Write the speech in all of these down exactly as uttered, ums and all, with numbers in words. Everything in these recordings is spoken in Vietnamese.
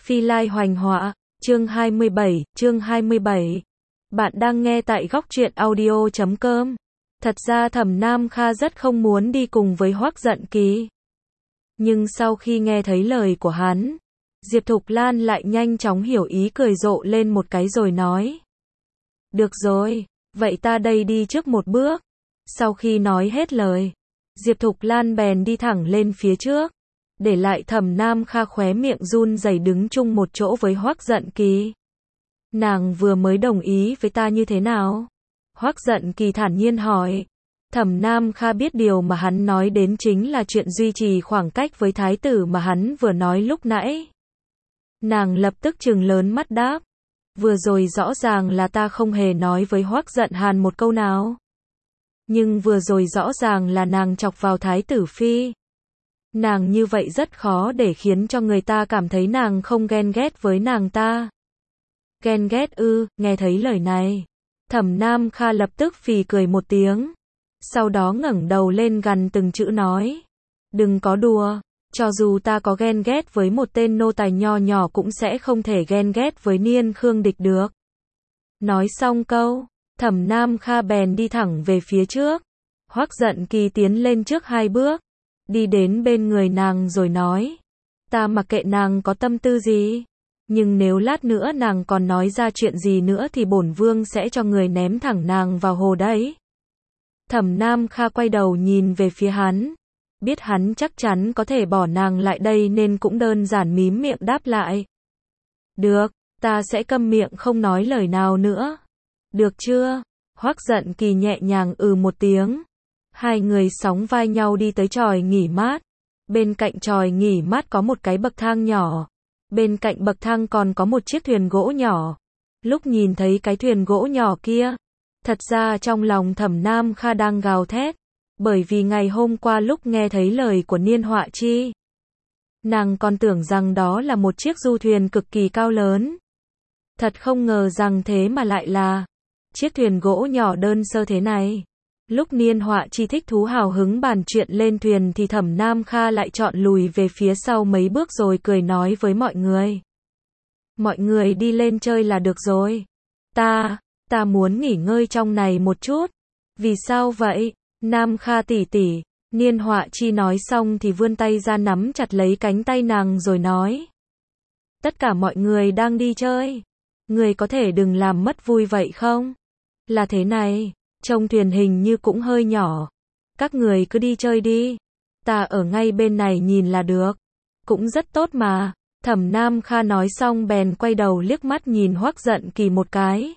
Phi Lai Hoành Họa, chương hai mươi bảy, chương hai mươi bảy. Bạn đang nghe tại góc truyện audio chấm com. Thật ra Thẩm Nam Kha rất không muốn đi cùng với Hoắc Dận Kỳ. Nhưng sau khi nghe thấy lời của hắn, Diệp Thục Lan lại nhanh chóng hiểu ý, cười rộ lên một cái rồi nói. Được rồi, vậy ta đây đi trước một bước. Sau khi nói hết lời, Diệp Thục Lan bèn đi thẳng lên phía trước, để lại Thẩm Nam Kha khóe miệng run rẩy đứng chung một chỗ với Hoắc Dận Kỳ. Nàng vừa mới đồng ý với ta như thế nào? Hoắc Dận Kỳ thản nhiên hỏi. Thẩm Nam Kha biết điều mà hắn nói đến chính là chuyện duy trì khoảng cách với thái tử mà hắn vừa nói lúc nãy. Nàng lập tức trừng lớn mắt đáp. Vừa rồi rõ ràng là ta không hề nói với Hoắc Dận Hàn một câu nào. Nhưng vừa rồi rõ ràng là nàng chọc vào thái tử phi. Nàng như vậy rất khó để khiến cho người ta cảm thấy nàng không ghen ghét với nàng ta. Ghen ghét ư? Nghe thấy lời này, Thẩm Nam Kha lập tức phì cười một tiếng. Sau đó ngẩng đầu lên gằn từng chữ nói. Đừng có đùa, cho dù ta có ghen ghét với một tên nô tài nho nhỏ cũng sẽ không thể ghen ghét với Niên Khương Địch được. Nói xong câu, Thẩm Nam Kha bèn đi thẳng về phía trước. Hoắc Dận Kỳ tiến lên trước hai bước, đi đến bên người nàng rồi nói. Ta mặc kệ nàng có tâm tư gì, nhưng nếu lát nữa nàng còn nói ra chuyện gì nữa thì bổn vương sẽ cho người ném thẳng nàng vào hồ đấy. Thẩm Nam Kha quay đầu nhìn về phía hắn, biết hắn chắc chắn có thể bỏ nàng lại đây nên cũng đơn giản mím miệng đáp lại. Được, ta sẽ câm miệng không nói lời nào nữa. Được chưa? Hoắc Dận Kỳ nhẹ nhàng ừ một tiếng. Hai người sóng vai nhau đi tới chòi nghỉ mát. Bên cạnh chòi nghỉ mát có một cái bậc thang nhỏ. Bên cạnh bậc thang còn có một chiếc thuyền gỗ nhỏ. Lúc nhìn thấy cái thuyền gỗ nhỏ kia, thật ra trong lòng Thẩm Nam Kha đang gào thét. Bởi vì ngày hôm qua lúc nghe thấy lời của Niên Họa Chi, nàng còn tưởng rằng đó là một chiếc du thuyền cực kỳ cao lớn. Thật không ngờ rằng thế mà lại là chiếc thuyền gỗ nhỏ đơn sơ thế này. Lúc Niên Họa Chi thích thú hào hứng bàn chuyện lên thuyền thì Thẩm Nam Kha lại chọn lùi về phía sau mấy bước rồi cười nói với mọi người. Mọi người đi lên chơi là được rồi. Ta, ta muốn nghỉ ngơi trong này một chút. Vì sao vậy? Nam Kha tỷ tỷ. Niên Họa Chi nói xong thì vươn tay ra nắm chặt lấy cánh tay nàng rồi nói. Tất cả mọi người đang đi chơi. Người có thể đừng làm mất vui vậy không? Là thế này, trông thuyền hình như cũng hơi nhỏ. Các người cứ đi chơi đi. Ta ở ngay bên này nhìn là được. Cũng rất tốt mà. Thẩm Nam Kha nói xong bèn quay đầu liếc mắt nhìn Hoắc Dận Kỳ một cái.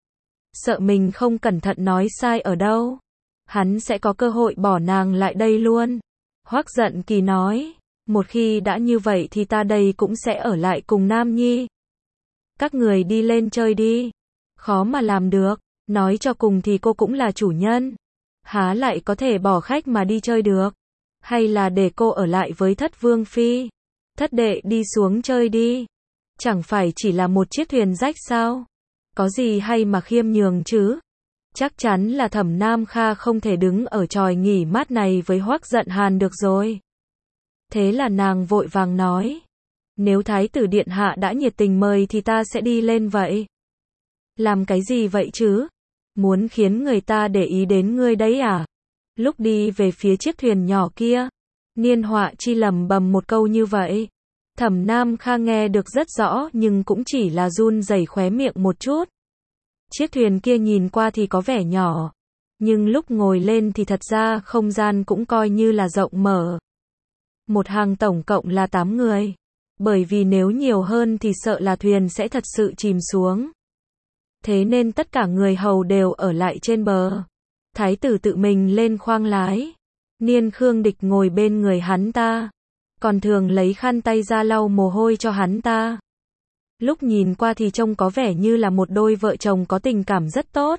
Sợ mình không cẩn thận nói sai ở đâu, hắn sẽ có cơ hội bỏ nàng lại đây luôn. Hoắc Dận Kỳ nói. Một khi đã như vậy thì ta đây cũng sẽ ở lại cùng Nam Nhi. Các người đi lên chơi đi. Khó mà làm được. Nói cho cùng thì cô cũng là chủ nhân. Há lại có thể bỏ khách mà đi chơi được. Hay là để cô ở lại với Thất Vương Phi. Thất đệ đi xuống chơi đi. Chẳng phải chỉ là một chiếc thuyền rách sao? Có gì hay mà khiêm nhường chứ? Chắc chắn là Thẩm Nam Kha không thể đứng ở chòi nghỉ mát này với Hoắc Dận Hàn được rồi. Thế là nàng vội vàng nói. Nếu Thái tử Điện Hạ đã nhiệt tình mời thì ta sẽ đi lên vậy. Làm cái gì vậy chứ? Muốn khiến người ta để ý đến ngươi đấy à? Lúc đi về phía chiếc thuyền nhỏ kia, Niên Họa Chi lẩm bẩm một câu như vậy. Thẩm Nam Kha nghe được rất rõ nhưng cũng chỉ là run rẩy khóe miệng một chút. Chiếc thuyền kia nhìn qua thì có vẻ nhỏ, nhưng lúc ngồi lên thì thật ra không gian cũng coi như là rộng mở. Một hàng tổng cộng là tám người, bởi vì nếu nhiều hơn thì sợ là thuyền sẽ thật sự chìm xuống. Thế nên tất cả người hầu đều ở lại trên bờ. Thái tử tự mình lên khoang lái. Niên Khương Địch ngồi bên người hắn ta, còn thường lấy khăn tay ra lau mồ hôi cho hắn ta. Lúc nhìn qua thì trông có vẻ như là một đôi vợ chồng có tình cảm rất tốt.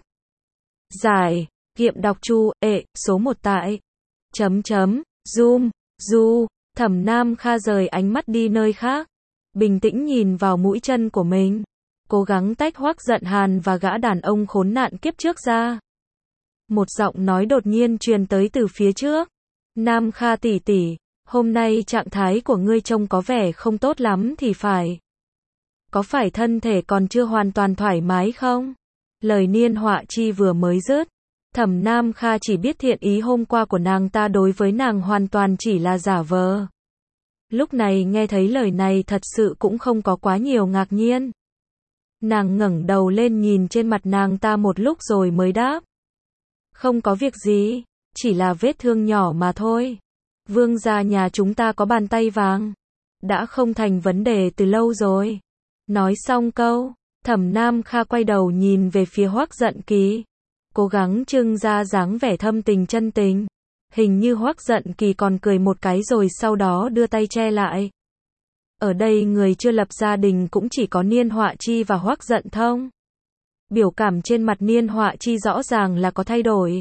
Giải, kiệm đọc chu, ệ, số một tại. Chấm chấm, zoom, du, Thẩm Nam Kha rời ánh mắt đi nơi khác. Bình tĩnh nhìn vào mũi chân của mình. Cố gắng tách Hoắc Dận Hàn và gã đàn ông khốn nạn kiếp trước ra. Một giọng nói đột nhiên truyền tới từ phía trước. Nam Kha tỷ tỷ, hôm nay trạng thái của ngươi trông có vẻ không tốt lắm thì phải. có phải thân thể còn chưa hoàn toàn thoải mái không? Lời Niên Họa Chi vừa mới dứt, Thẩm Nam Kha chỉ biết thiện ý hôm qua của nàng ta đối với nàng hoàn toàn chỉ là giả vờ. Lúc này nghe thấy lời này thật sự cũng không có quá nhiều ngạc nhiên. Nàng ngẩng đầu lên nhìn trên mặt nàng ta một lúc rồi mới đáp. Không có việc gì, chỉ là vết thương nhỏ mà thôi. Vương gia nhà chúng ta có bàn tay vàng, đã không thành vấn đề từ lâu rồi. Nói xong câu, Thẩm Nam Kha quay đầu nhìn về phía Hoắc Dận Kỳ, cố gắng trưng ra dáng vẻ thâm tình chân tình. Hình như Hoắc Dận Kỳ còn cười một cái rồi sau đó đưa tay che lại. Ở đây người chưa lập gia đình cũng chỉ có Niên Họa Chi và Hoắc Dận Thông. Biểu cảm trên mặt Niên Họa Chi rõ ràng là có thay đổi.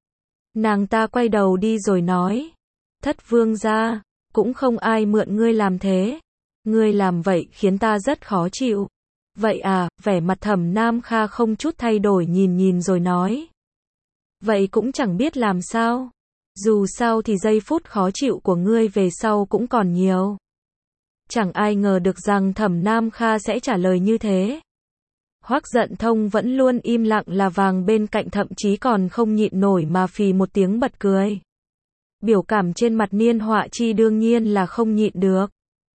Nàng ta quay đầu đi rồi nói, Thất vương gia, cũng không ai mượn ngươi làm thế. Ngươi làm vậy khiến ta rất khó chịu. Vậy à, vẻ mặt Thẩm Nam Kha không chút thay đổi nhìn nhìn rồi nói. Vậy cũng chẳng biết làm sao. Dù sao thì giây phút khó chịu của ngươi về sau cũng còn nhiều. Chẳng ai ngờ được rằng Thẩm Nam Kha sẽ trả lời như thế. Hoắc Dận Thông vẫn luôn im lặng là vàng bên cạnh thậm chí còn không nhịn nổi mà phì một tiếng bật cười. Biểu cảm trên mặt Niên Họa Chi đương nhiên là không nhịn được.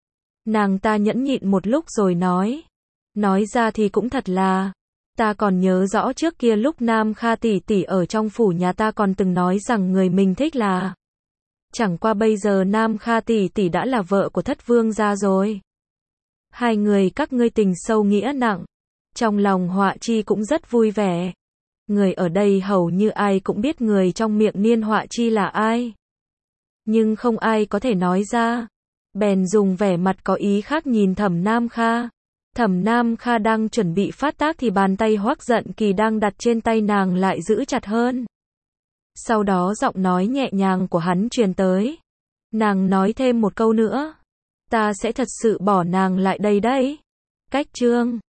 Nàng ta nhẫn nhịn một lúc rồi nói. Nói ra thì cũng thật là, ta còn nhớ rõ trước kia lúc Nam Kha tỷ tỷ ở trong phủ nhà ta còn từng nói rằng người mình thích là. Chẳng qua bây giờ Nam Kha tỷ tỷ đã là vợ của Thất vương gia rồi. Hai người các ngươi tình sâu nghĩa nặng. Trong lòng Họa Chi cũng rất vui vẻ. Người ở đây hầu như ai cũng biết người trong miệng Niên Họa Chi là ai. Nhưng không ai có thể nói ra. Bèn dùng vẻ mặt có ý khác nhìn Thẩm Nam Kha. Thẩm Nam Kha đang chuẩn bị phát tác thì bàn tay Hoắc Dận Kỳ đang đặt trên tay nàng lại giữ chặt hơn. Sau đó giọng nói nhẹ nhàng của hắn truyền tới. Nàng nói thêm một câu nữa. Ta sẽ thật sự bỏ nàng lại đây đấy. Cách chương